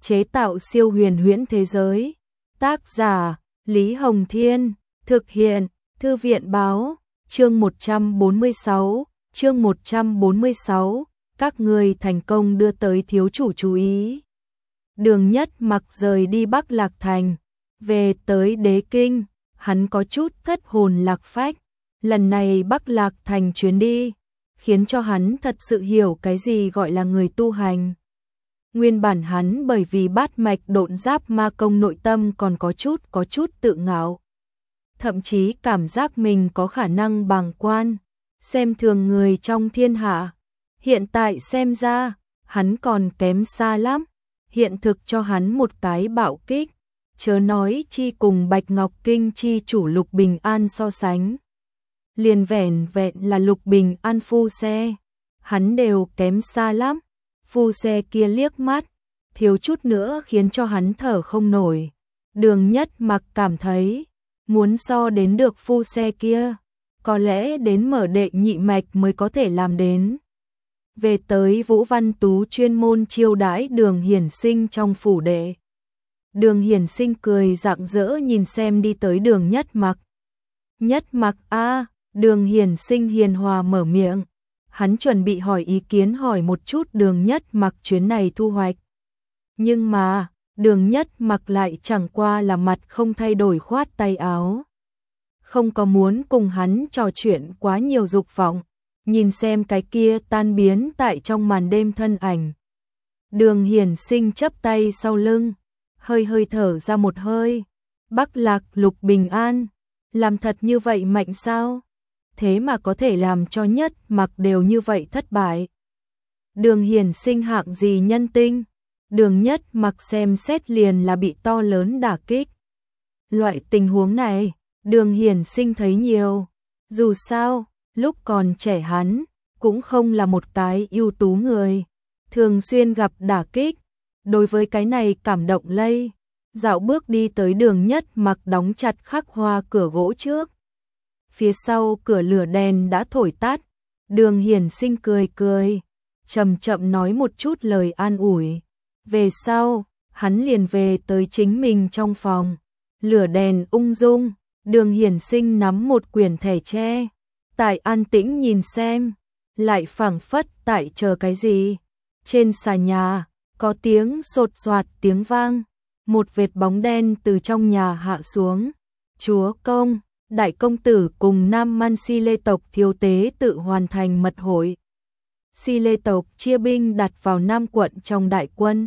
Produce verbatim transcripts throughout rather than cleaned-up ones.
chế tạo siêu huyền huyễn thế giới. Tác giả Lý Hồng Thiên, thực hiện Thư viện Báo. Chương một trăm bốn mươi sáu, chương một trăm bốn mươi sáu, các người thành công đưa tới thiếu chủ chú ý. Đường Nhất Mặc rời đi Bắc Lạc Thành, về tới Đế Kinh, hắn có chút thất hồn lạc phách. Lần này Bắc Lạc Thành chuyến đi, khiến cho hắn thật sự hiểu cái gì gọi là người tu hành. Nguyên bản hắn bởi vì bát mạch độn giáp ma công nội tâm còn có chút có chút tự ngạo. Thậm chí cảm giác mình có khả năng bàng quan, xem thường người trong thiên hạ. Hiện tại xem ra, hắn còn kém xa lắm. Hiện thực cho hắn một cái bạo kích, chớ nói chi cùng Bạch Ngọc Kinh chi chủ Lục Bình An so sánh. Liền vẻn vẹn là Lục Bình An phu xe, hắn đều kém xa lắm. Phu xe kia liếc mắt, thiếu chút nữa khiến cho hắn thở không nổi. Đường Nhất Mặc cảm thấy, muốn so đến được phu xe kia, có lẽ đến mở đệ nhị mạch mới có thể làm đến. Về tới Vũ Văn Tú chuyên môn chiêu đãi Đường Hiển Sinh trong phủ đệ. Đường Hiển Sinh cười rạng rỡ nhìn xem đi tới Đường Nhất Mặc. Nhất Mặc a, Đường Hiển Sinh hiền hòa mở miệng. Hắn chuẩn bị hỏi ý kiến hỏi một chút Đường Nhất Mặc chuyến này thu hoạch. Nhưng mà, Đường Nhất Mặc lại chẳng qua là mặt không thay đổi khoát tay áo. Không có muốn cùng hắn trò chuyện quá nhiều dục vọng, nhìn xem cái kia tan biến tại trong màn đêm thân ảnh. Đường Hiển Sinh chắp tay sau lưng, hơi hơi thở ra một hơi. Bắc Lạc Lục Bình An, làm thật như vậy mạnh sao? Thế mà có thể làm cho Nhất Mặc đều như vậy thất bại. Đường Hiển Sinh hạng gì nhân tinh? Đường Nhất Mặc xem xét liền là bị to lớn đả kích. Loại tình huống này, Đường Hiển Sinh thấy nhiều. Dù sao, lúc còn trẻ hắn, cũng không là một cái ưu tú người. Thường xuyên gặp đả kích. Đối với cái này cảm động lây. Dạo bước đi tới Đường Nhất Mặc đóng chặt khắc hoa cửa gỗ trước. Phía sau cửa lửa đèn đã thổi tắt. Đường Hiển Sinh cười cười, chậm chậm nói một chút lời an ủi. Về sau, hắn liền về tới chính mình trong phòng. Lửa đèn ung dung, Đường Hiển Sinh nắm một quyển thẻ tre, tại an tĩnh nhìn xem, lại phảng phất tại chờ cái gì. Trên xà nhà, có tiếng sột soạt tiếng vang, một vệt bóng đen từ trong nhà hạ xuống. Chúa công, đại công tử cùng Nam Man Si Lê tộc thiếu tế tự hoàn thành mật hội. Si Lê tộc chia binh đặt vào Nam quận trong đại quân.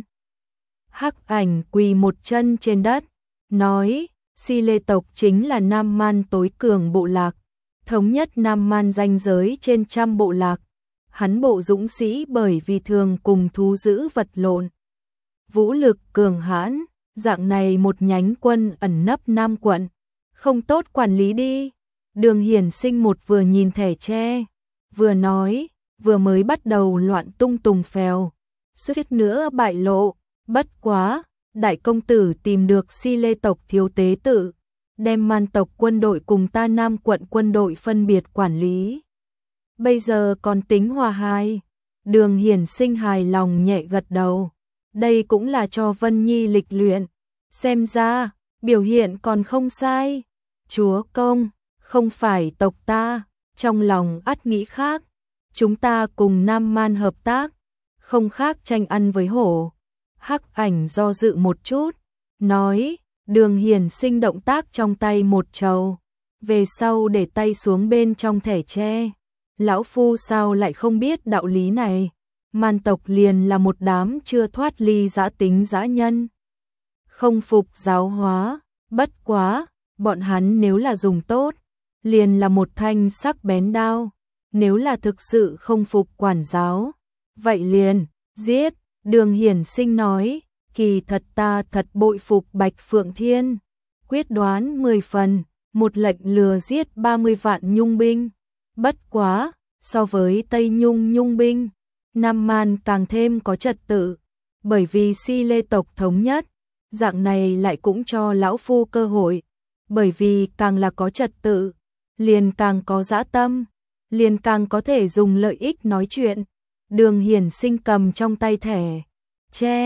Hắc Ảnh quỳ một chân trên đất, nói, Si Lê tộc chính là Nam Man tối cường bộ lạc, thống nhất Nam Man ranh giới trên trăm bộ lạc. Hắn bộ dũng sĩ bởi vì thường cùng thú dữ vật lộn. Vũ lực cường hãn, dạng này một nhánh quân ẩn nấp Nam quận, không tốt quản lý đi. Đường Hiển Sinh một vừa nhìn thẻ tre, vừa nói, vừa mới bắt đầu loạn tung tùng phèo, suýt nữa bại lộ. Bất quá, đại công tử tìm được Si Lê tộc thiếu tế tự, đem Man tộc quân đội cùng ta Nam quận quân đội phân biệt quản lý. Bây giờ còn tính hòa hai. Đường Hiển Sinh hài lòng nhẹ gật đầu. Đây cũng là cho Vân Nhi lịch luyện. Xem ra, biểu hiện còn không sai. Chúa công, không phải tộc ta, trong lòng ắt nghĩ khác. Chúng ta cùng Nam Man hợp tác, không khác tranh ăn với hổ. Hắc Ảnh do dự một chút, nói, Đường Hiển Sinh động tác trong tay một trầu, về sau để tay xuống bên trong thẻ tre. Lão phu sao lại không biết đạo lý này? Man tộc liền là một đám chưa thoát ly dã tính dã nhân, không phục giáo hóa. Bất quá, bọn hắn nếu là dùng tốt, liền là một thanh sắc bén đao. Nếu là thực sự không phục quản giáo, vậy liền giết. Đường Hiển Sinh nói, kỳ thật ta thật bội phục Bạch Phượng Thiên, quyết đoán mười phần, một lệnh lừa giết ba mươi vạn nhung binh. Bất quá, so với Tây Nhung nhung binh, Nam Man càng thêm có trật tự, bởi vì Si Lê tộc thống nhất, dạng này lại cũng cho lão phu cơ hội, bởi vì càng là có trật tự, liền càng có dã tâm, liền càng có thể dùng lợi ích nói chuyện. Đường Hiển Sinh cầm trong tay thẻ tre,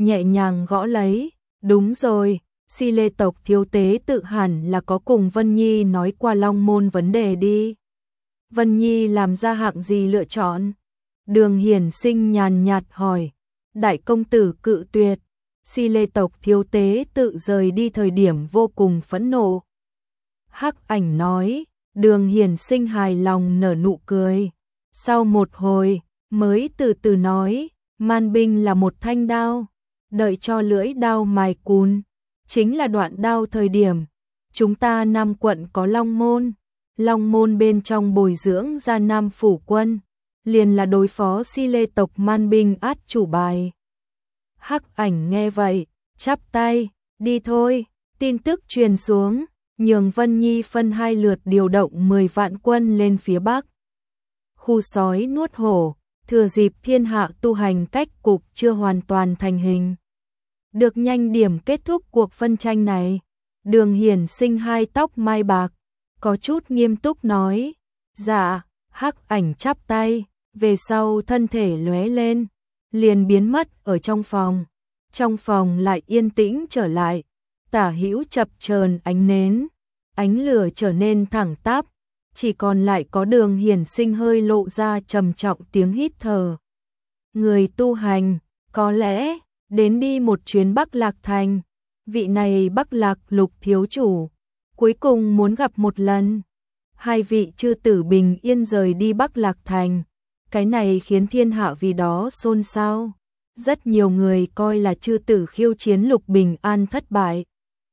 nhẹ nhàng gõ lấy. Đúng rồi, Si Lê tộc thiếu tế tự hẳn là có cùng Vân Nhi nói qua Long Môn vấn đề đi. Vân Nhi làm ra hạng gì lựa chọn? Đường Hiển Sinh nhàn nhạt hỏi. Đại công tử cự tuyệt. Si Lê tộc thiếu tế tự rời đi thời điểm vô cùng phẫn nộ. Hắc Ảnh nói. Đường Hiển Sinh hài lòng nở nụ cười. Sau một hồi, mới từ từ nói, man binh là một thanh đao, đợi cho lưỡi đao mài cùn, chính là đoạn đao thời điểm. Chúng ta Nam quận có Long Môn, Long Môn bên trong bồi dưỡng ra Nam phủ quân, liền là đối phó Si Lê tộc man binh át chủ bài. Hắc Ảnh nghe vậy, chắp tay, đi thôi, tin tức truyền xuống, nhường Vân Nhi phân hai lượt điều động mười vạn quân lên phía Bắc. Khu sói nuốt hổ, thừa dịp thiên hạ tu hành cách cục chưa hoàn toàn thành hình. Được nhanh điểm kết thúc cuộc phân tranh này. Đường Hiển Sinh hai tóc mai bạc, có chút nghiêm túc nói. Dạ, Hắc Ảnh chắp tay, về sau thân thể lóe lên, liền biến mất ở trong phòng. Trong phòng lại yên tĩnh trở lại, tả hữu chập chờn ánh nến, ánh lửa trở nên thẳng tắp, chỉ còn lại có Đường Hiển Sinh hơi lộ ra trầm trọng tiếng hít thở. Người tu hành, có lẽ đến đi một chuyến Bắc Lạc Thành. Vị này Bắc Lạc Lục thiếu chủ, cuối cùng muốn gặp một lần. Hai vị chư tử bình yên rời đi Bắc Lạc Thành, cái này khiến thiên hạ vì đó xôn xao. Rất nhiều người coi là chư tử khiêu chiến Lục Bình An thất bại,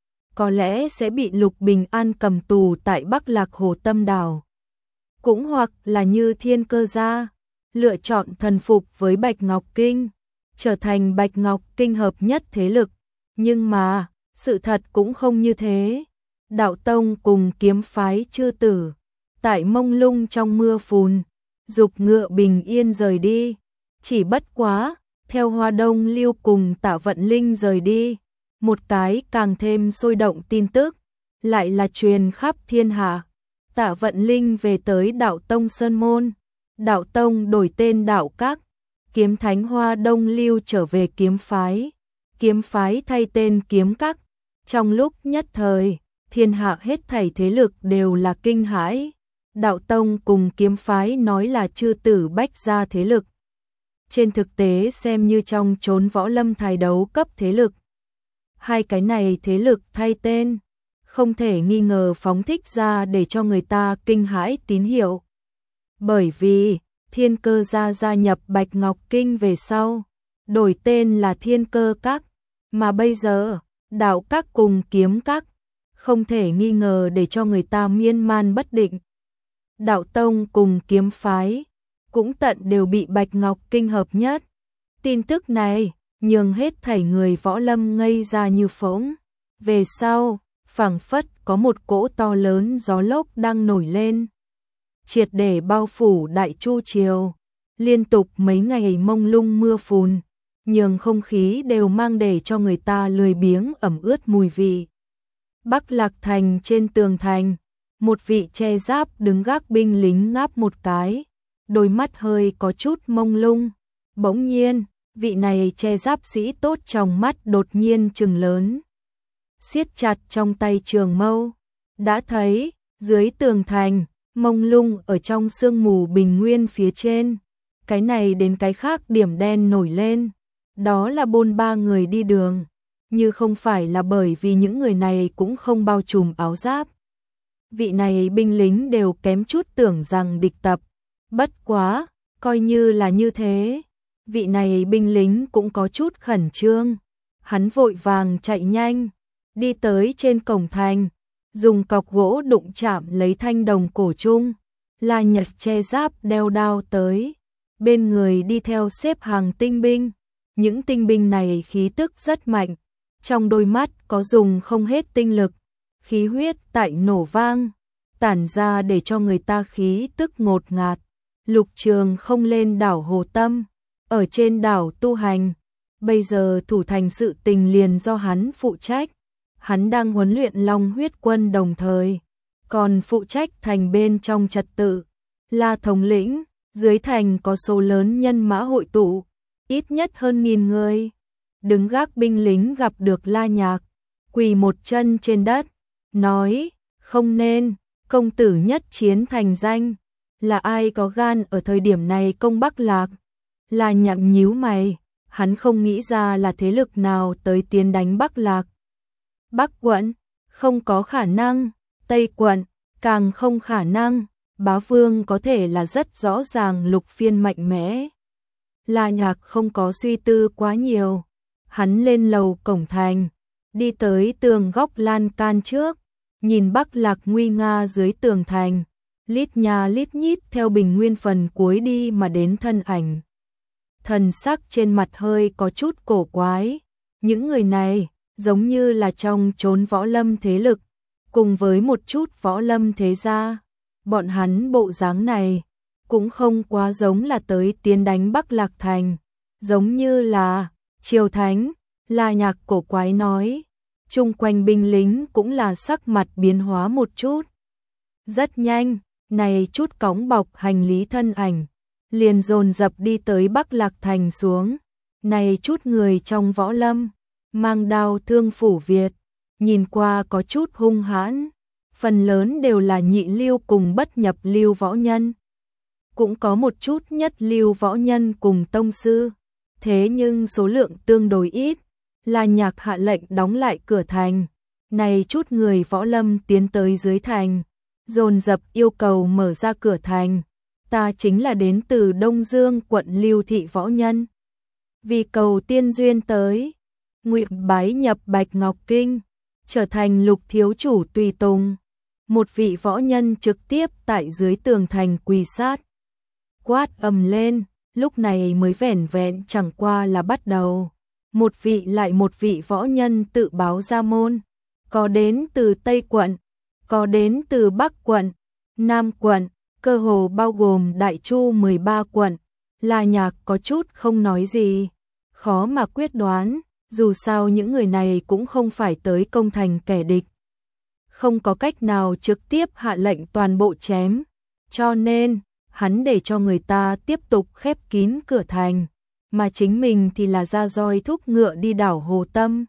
có lẽ sẽ bị Lục Bình An cầm tù tại Bắc Lạc Hồ Tâm Đảo. Cũng hoặc là như Thiên Cơ gia, lựa chọn thần phục với Bạch Ngọc Kinh, trở thành Bạch Ngọc Kinh hợp nhất thế lực. Nhưng mà, sự thật cũng không như thế. Đạo tông cùng kiếm phái chư tử, tại mông lung trong mưa phùn, dục ngựa bình yên rời đi. Chỉ bất quá, theo Hoa Đông Lưu cùng Tạ Vận Linh rời đi, một cái càng thêm sôi động tin tức, lại là truyền khắp thiên hạ. Tạ Vận Linh về tới Đạo Tông Sơn Môn, Đạo Tông đổi tên Đạo Các, Kiếm Thánh Hoa Đông Lưu trở về kiếm phái, kiếm phái thay tên Kiếm Các. Trong lúc nhất thời, thiên hạ hết thảy thế lực đều là kinh hãi. Đạo Tông cùng kiếm phái nói là chư tử bách gia thế lực, trên thực tế xem như trong chốn võ lâm thải đấu cấp thế lực. Hai cái này thế lực thay tên, không thể nghi ngờ phóng thích ra để cho người ta kinh hãi tín hiệu. Bởi vì, Thiên Cơ gia gia nhập Bạch Ngọc Kinh về sau, đổi tên là Thiên Cơ Các, mà bây giờ, Đạo Các cùng Kiếm Các, không thể nghi ngờ để cho người ta miên man bất định. Đạo Tông cùng kiếm phái, cũng tận đều bị Bạch Ngọc Kinh hợp nhất. Tin tức này, nhường hết thảy người võ lâm ngây ra như phỗng. Về sau, phảng phất có một cỗ to lớn gió lốc đang nổi lên, triệt để bao phủ Đại Chu Triều. Liên tục mấy ngày mông lung mưa phùn, nhường không khí đều mang để cho người ta lười biếng ẩm ướt mùi vị. Bắc Lạc Thành trên tường thành, một vị che giáp đứng gác binh lính ngáp một cái, đôi mắt hơi có chút mông lung. Bỗng nhiên, vị này che giáp sĩ tốt trong mắt đột nhiên trừng lớn, siết chặt trong tay trường mâu. Đã thấy, dưới tường thành, mông lung ở trong sương mù bình nguyên phía trên, cái này đến cái khác điểm đen nổi lên, đó là bôn ba người đi đường, như không phải là bởi vì những người này cũng không bao trùm áo giáp. Vị này binh lính đều kém chút tưởng rằng địch tập. Bất quá, coi như là như thế, vị này binh lính cũng có chút khẩn trương. Hắn vội vàng chạy nhanh, đi tới trên cổng thành, dùng cọc gỗ đụng chạm lấy thanh đồng cổ trung, là Nhật che giáp đeo đao tới. Bên người đi theo xếp hàng tinh binh, những tinh binh này khí tức rất mạnh, trong đôi mắt có dùng không hết tinh lực, khí huyết tại nổ vang, tản ra để cho người ta khí tức ngột ngạt. Lục Trường không lên đảo Hồ Tâm, ở trên đảo tu hành, bây giờ thủ thành sự tình liền do hắn phụ trách. Hắn đang huấn luyện Long huyết quân đồng thời, còn phụ trách thành bên trong trật tự, là thống lĩnh. Dưới thành có số lớn nhân mã hội tụ, ít nhất hơn nghìn người. đứng gác binh lính gặp được La Nhạc, quỳ một chân trên đất, nói, không nên, công tử nhất chiến thành danh, là ai có gan ở thời điểm này công Bắc Lạc? La Nhạc nhíu mày, hắn không nghĩ ra là thế lực nào tới tiến đánh Bắc Lạc. Bắc quận, không có khả năng, Tây quận, càng không khả năng, Bá Vương có thể là rất rõ ràng Lục Phiên mạnh mẽ. La Nhạc không có suy tư quá nhiều, hắn lên lầu cổng thành, đi tới tường góc lan can trước, nhìn Bắc Lạc nguy nga dưới tường thành, lít nha lít nhít theo bình nguyên phần cuối đi mà đến thân ảnh. Thần sắc trên mặt hơi có chút cổ quái, những người này giống như là trong chốn võ lâm thế lực, cùng với một chút võ lâm thế gia, bọn hắn bộ dáng này cũng không quá giống là tới tiến đánh Bắc Lạc thành, giống như là triều thánh. La Nhạc cổ quái nói, chung quanh binh lính cũng là sắc mặt biến hóa một chút. Rất nhanh, này chút cõng bọc hành lý thân ảnh, liền dồn dập đi tới Bắc Lạc thành xuống. Này chút người trong võ lâm, mang đao thương phủ Việt, nhìn qua có chút hung hãn, phần lớn đều là nhị lưu cùng bất nhập lưu võ nhân. Cũng có một chút nhất lưu võ nhân cùng tông sư, thế nhưng số lượng tương đối ít. La Nhạc hạ lệnh đóng lại cửa thành, này chút người võ lâm tiến tới dưới thành, dồn dập yêu cầu mở ra cửa thành. Ta chính là đến từ Đông Dương quận Lưu thị võ nhân, vì cầu tiên duyên tới, nguyện bái nhập Bạch Ngọc Kinh, trở thành Lục thiếu chủ tùy tùng. Một vị võ nhân trực tiếp tại dưới tường thành quỳ sát, quát ầm lên, lúc này mới vẻn vẹn chẳng qua là bắt đầu. Một vị lại một vị võ nhân tự báo ra môn, có đến từ Tây quận, có đến từ Bắc quận, Nam quận, cơ hồ bao gồm Đại Chu mười ba quận. La Nhạc có chút không nói gì, khó mà quyết đoán, dù sao những người này cũng không phải tới công thành kẻ địch, không có cách nào trực tiếp hạ lệnh toàn bộ chém, cho nên hắn để cho người ta tiếp tục khép kín cửa thành, mà chính mình thì là ra roi thúc ngựa đi đảo Hồ Tâm.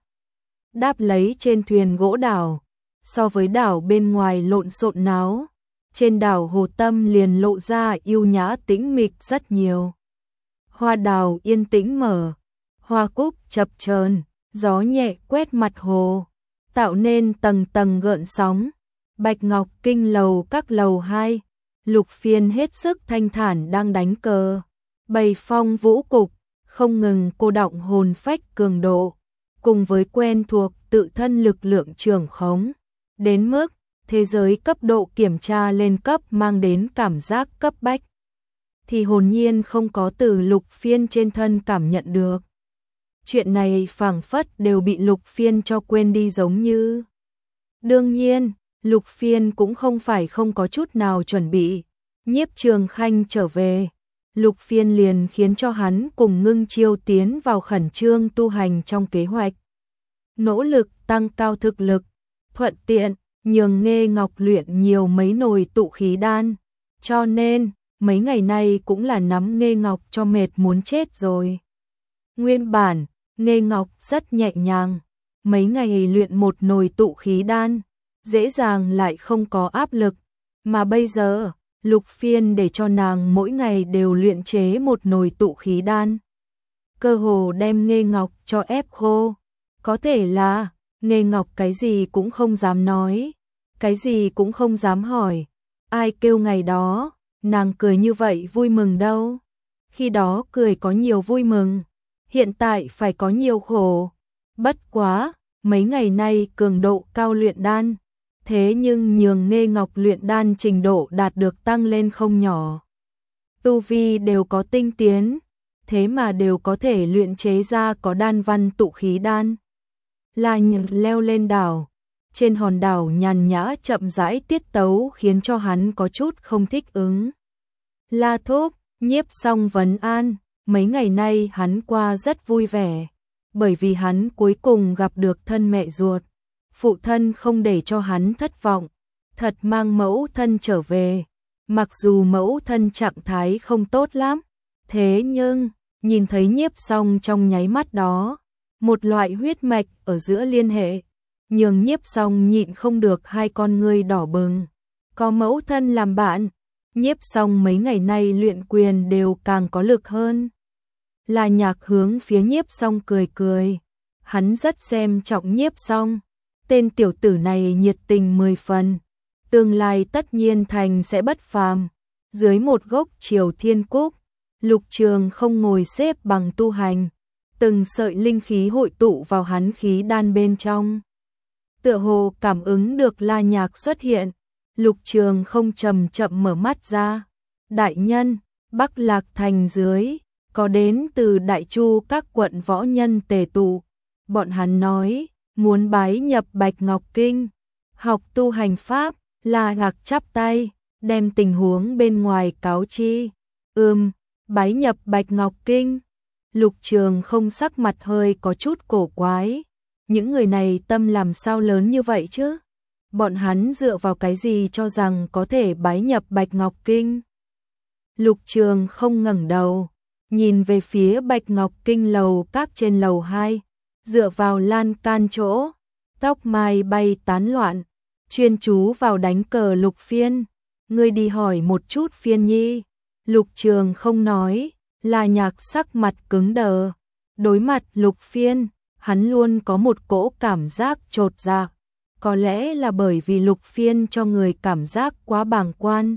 Đáp lấy trên thuyền gỗ đảo, so với đảo bên ngoài lộn xộn náo, trên đảo Hồ Tâm liền lộ ra yêu nhã tĩnh mịch rất nhiều. Hoa đào yên tĩnh mở, hoa cúc chập chờn, gió nhẹ quét mặt hồ, tạo nên tầng tầng gợn sóng. Bạch Ngọc Kinh lầu các lầu hai, Lục Phiên hết sức thanh thản đang đánh cờ, bày phong vũ cục, không ngừng cô động hồn phách cường độ, cùng với quen thuộc tự thân lực lượng trường khống, đến mức thế giới cấp độ kiểm tra lên cấp mang đến cảm giác cấp bách, thì hồn nhiên không có từ Lục Phiên trên thân cảm nhận được. Chuyện này phảng phất đều bị Lục Phiên cho quên đi giống như. Đương nhiên, Lục Phiên cũng không phải không có chút nào chuẩn bị. Nhiếp Trường Khanh trở về, Lục Phiên liền khiến cho hắn cùng Ngưng Chiêu tiến vào khẩn trương tu hành trong kế hoạch. Nỗ lực tăng cao thực lực, thuận tiện, nhường Nghê Ngọc luyện nhiều mấy nồi tụ khí đan. Cho nên, mấy ngày nay cũng là nắm Nghê Ngọc cho mệt muốn chết rồi. Nguyên bản, Nghê Ngọc rất nhẹ nhàng, mấy ngày luyện một nồi tụ khí đan, dễ dàng lại không có áp lực, mà bây giờ, Lục Phiên để cho nàng mỗi ngày đều luyện chế một nồi tụ khí đan. Cơ hồ đem Nghê Ngọc cho ép khô, có thể là Nghê Ngọc cái gì cũng không dám nói, cái gì cũng không dám hỏi, ai kêu ngày đó, nàng cười như vậy vui mừng đâu. Khi đó cười có nhiều vui mừng, hiện tại phải có nhiều khổ. Bất quá, mấy ngày nay cường độ cao luyện đan, thế nhưng nhường Nghê Ngọc luyện đan trình độ đạt được tăng lên không nhỏ. Tu vi đều có tinh tiến, thế mà đều có thể luyện chế ra có đan văn tụ khí đan. La Nhạc leo lên đảo, trên hòn đảo nhàn nhã chậm rãi tiết tấu khiến cho hắn có chút không thích ứng. La Thúc, Nhiếp xong vấn an, mấy ngày nay hắn qua rất vui vẻ, bởi vì hắn cuối cùng gặp được thân mẹ ruột. Phụ thân không để cho hắn thất vọng, thật mang mẫu thân trở về, mặc dù mẫu thân trạng thái không tốt lắm, thế nhưng, nhìn thấy Nhiếp xong trong nháy mắt đó, một loại huyết mạch ở giữa liên hệ, nhường Nhiếp Song nhịn không được hai con ngươi đỏ bừng. Có mẫu thân làm bạn, Nhiếp Song mấy ngày nay luyện quyền đều càng có lực hơn. La Nhạc hướng phía Nhiếp Song cười cười, hắn rất xem trọng Nhiếp Song, tên tiểu tử này nhiệt tình mười phần, tương lai tất nhiên thành sẽ bất phàm. Dưới một gốc Triều Thiên Cúc, Lục Trường không ngồi xếp bằng tu hành, từng sợi linh khí hội tụ vào hắn khí đan bên trong. Tựa hồ cảm ứng được La Nhạc xuất hiện, Lục Trường không chậm chậm mở mắt ra. Đại nhân, Bắc Lạc thành dưới, có đến từ Đại Chu các quận võ nhân tề tụ. Bọn hắn nói, muốn bái nhập Bạch Ngọc Kinh, học tu hành pháp. La Nhạc chắp tay, đem tình huống bên ngoài cáo chi. Ừm, bái nhập Bạch Ngọc Kinh. Lục Trường không sắc mặt hơi có chút cổ quái. Những người này tâm làm sao lớn như vậy chứ? Bọn hắn dựa vào cái gì cho rằng có thể bái nhập Bạch Ngọc Kinh? Lục Trường không ngẩng đầu, nhìn về phía Bạch Ngọc Kinh lầu các trên lầu hai, dựa vào lan can chỗ, tóc mai bay tán loạn, chuyên chú vào đánh cờ Lục Phiên. Ngươi đi hỏi một chút Phiên Nhi. Lục Trường không nói, La Nhạc sắc mặt cứng đờ. Đối mặt Lục Phiên, hắn luôn có một cỗ cảm giác chột dạ. Có lẽ là bởi vì Lục Phiên cho người cảm giác quá bàng quan.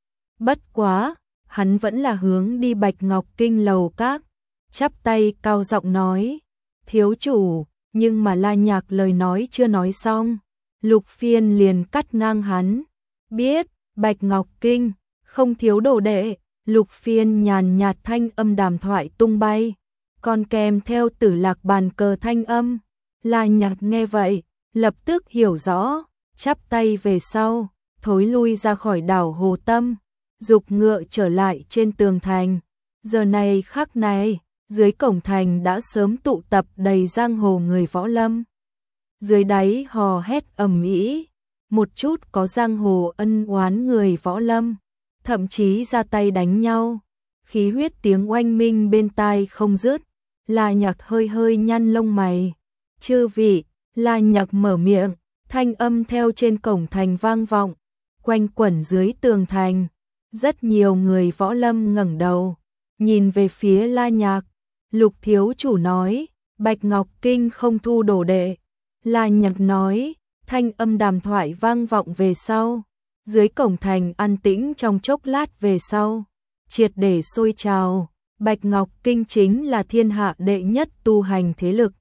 Bất quá, hắn vẫn là hướng đi Bạch Ngọc Kinh lầu các, chắp tay cao giọng nói, thiếu chủ, nhưng mà La Nhạc lời nói chưa nói xong. Lục Phiên liền cắt ngang hắn, biết, Bạch Ngọc Kinh, không thiếu đồ đệ. Lục Phiên nhàn nhạt thanh âm đàm thoại tung bay, còn kèm theo Tử Lạc bàn cờ thanh âm. La Nhạc nghe vậy, lập tức hiểu rõ, chắp tay về sau, thối lui ra khỏi đảo Hồ Tâm, dục ngựa trở lại trên tường thành. Giờ này khắc này, dưới cổng thành đã sớm tụ tập đầy giang hồ người võ lâm. Dưới đáy hò hét ầm ĩ, một chút có giang hồ ân oán người võ lâm, thậm chí ra tay đánh nhau, khí huyết tiếng oanh minh bên tai không dứt. La Nhạc hơi hơi nhăn lông mày. Chư vị, La Nhạc mở miệng, thanh âm theo trên cổng thành vang vọng, quanh quẩn dưới tường thành. Rất nhiều người võ lâm ngẩng đầu, nhìn về phía La Nhạc. Lục thiếu chủ nói, Bạch Ngọc Kinh không thu đồ đệ. La Nhạc nói, thanh âm đàm thoại vang vọng về sau. Dưới cổng thành an tĩnh trong chốc lát về sau, triệt để sôi trào. Bạch Ngọc Kinh chính là thiên hạ đệ nhất tu hành thế lực,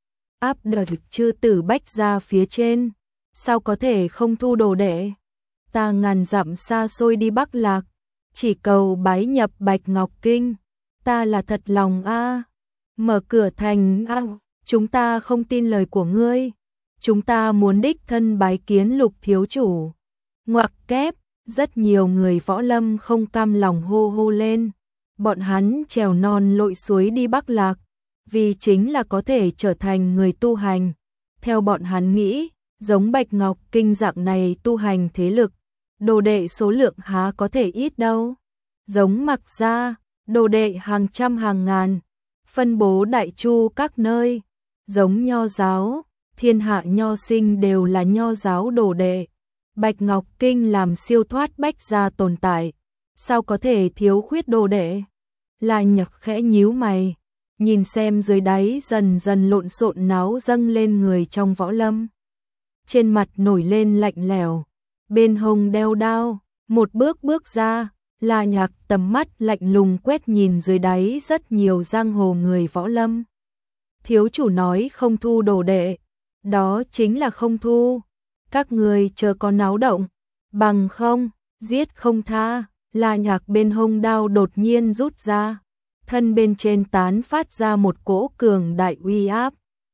áp đợt chư tử Bách gia phía trên, sao có thể không thu đồ đệ? Ta ngàn dặm xa xôi đi Bắc Lạc, chỉ cầu bái nhập Bạch Ngọc Kinh, ta là thật lòng a. Mở cửa thành a, chúng ta không tin lời của ngươi, chúng ta muốn đích thân bái kiến Lục thiếu chủ. Ngoặc kép, rất nhiều người võ lâm không cam lòng hô hô lên. Bọn hắn trèo non lội suối đi Bắc Lạc, vì chính là có thể trở thành người tu hành. Theo bọn hắn nghĩ, giống Bạch Ngọc Kinh dạng này tu hành thế lực, đồ đệ số lượng há có thể ít đâu. Giống Mặc gia, đồ đệ hàng trăm hàng ngàn, phân bố Đại Chu các nơi. Giống Nho giáo, thiên hạ nho sinh đều là Nho giáo đồ đệ. Bạch Ngọc Kinh làm siêu thoát Bách gia tồn tại, sao có thể thiếu khuyết đồ đệ? La Nhạc khẽ nhíu mày, nhìn xem dưới đáy dần dần lộn xộn náo dâng lên người trong võ lâm. Trên mặt nổi lên lạnh lẽo, bên hông đeo đao, một bước bước ra. La Nhạc tầm mắt lạnh lùng quét nhìn dưới đáy rất nhiều giang hồ người võ lâm. Thiếu chủ nói không thu đồ đệ, đó chính là không thu. Các người chờ có náo động, bằng không, giết không tha. La Nhạc bên hông đao đột nhiên rút ra, thân bên trên tán phát ra một cỗ cường đại uy áp.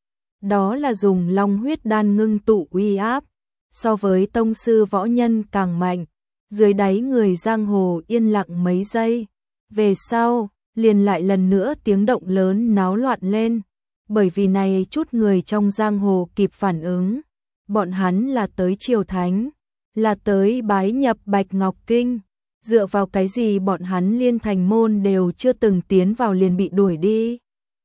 Đó là dùng long huyết đan ngưng tụ uy áp, so với tông sư võ nhân càng mạnh. Dưới đáy người giang hồ yên lặng mấy giây, về sau, liền lại lần nữa tiếng động lớn náo loạn lên, bởi vì này chút người trong giang hồ kịp phản ứng. Bọn hắn là tới triều thánh, là tới bái nhập Bạch Ngọc Kinh. Dựa vào cái gì bọn hắn liên thành môn đều chưa từng tiến vào liền bị đuổi đi?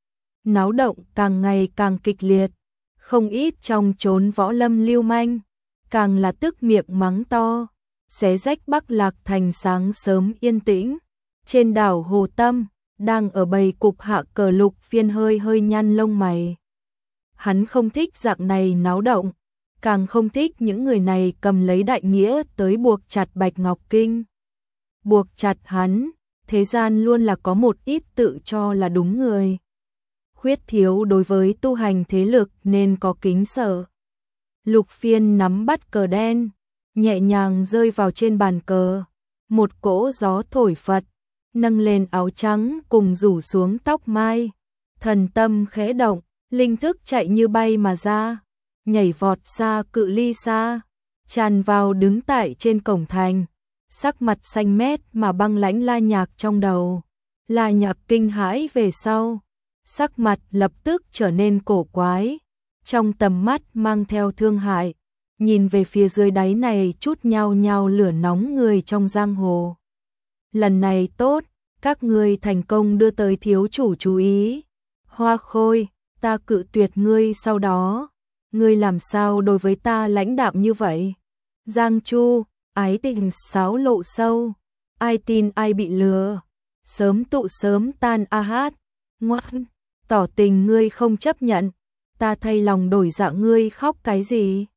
náo động càng ngày càng kịch liệt, không ít trong chốn võ lâm lưu manh, càng là tức miệng mắng to, xé rách Bắc Lạc Thành sáng sớm yên tĩnh. Trên đảo Hồ Tâm, đang ở bầy cục hạ cờ Lục Phiên hơi hơi nhăn lông mày. Hắn không thích dạng này náo động, càng không thích những người này cầm lấy đại nghĩa tới buộc chặt Bạch Ngọc Kinh. Buộc chặt hắn, thế gian luôn là có một ít tự cho là đúng người. Khuyết thiếu đối với tu hành thế lực nên có kính sợ. Lục Phiên nắm bắt cờ đen, nhẹ nhàng rơi vào trên bàn cờ. Một cỗ gió thổi phật, nâng lên áo trắng cùng rủ xuống tóc mai. Thần tâm khẽ động, linh thức chạy như bay mà ra, nhảy vọt xa cự ly xa, tràn vào đứng tại trên cổng thành. Sắc mặt xanh mét mà băng lãnh La Nhạc trong đầu. La Nhạc kinh hãi về sau, sắc mặt lập tức trở nên cổ quái, trong tầm mắt mang theo thương hại, nhìn về phía dưới đáy này chút nhao nhao lửa nóng người trong giang hồ. Lần này tốt, các ngươi thành công đưa tới thiếu chủ chú ý. Hoa Khôi, ta cự tuyệt ngươi sau đó, ngươi làm sao đối với ta lãnh đạm như vậy? Giang Chu, ái tình sáo lộ sâu, ai tin ai bị lừa, sớm tụ sớm tan a hát, ngoan, tỏ tình ngươi không chấp nhận, ta thay lòng đổi dạ ngươi khóc cái gì?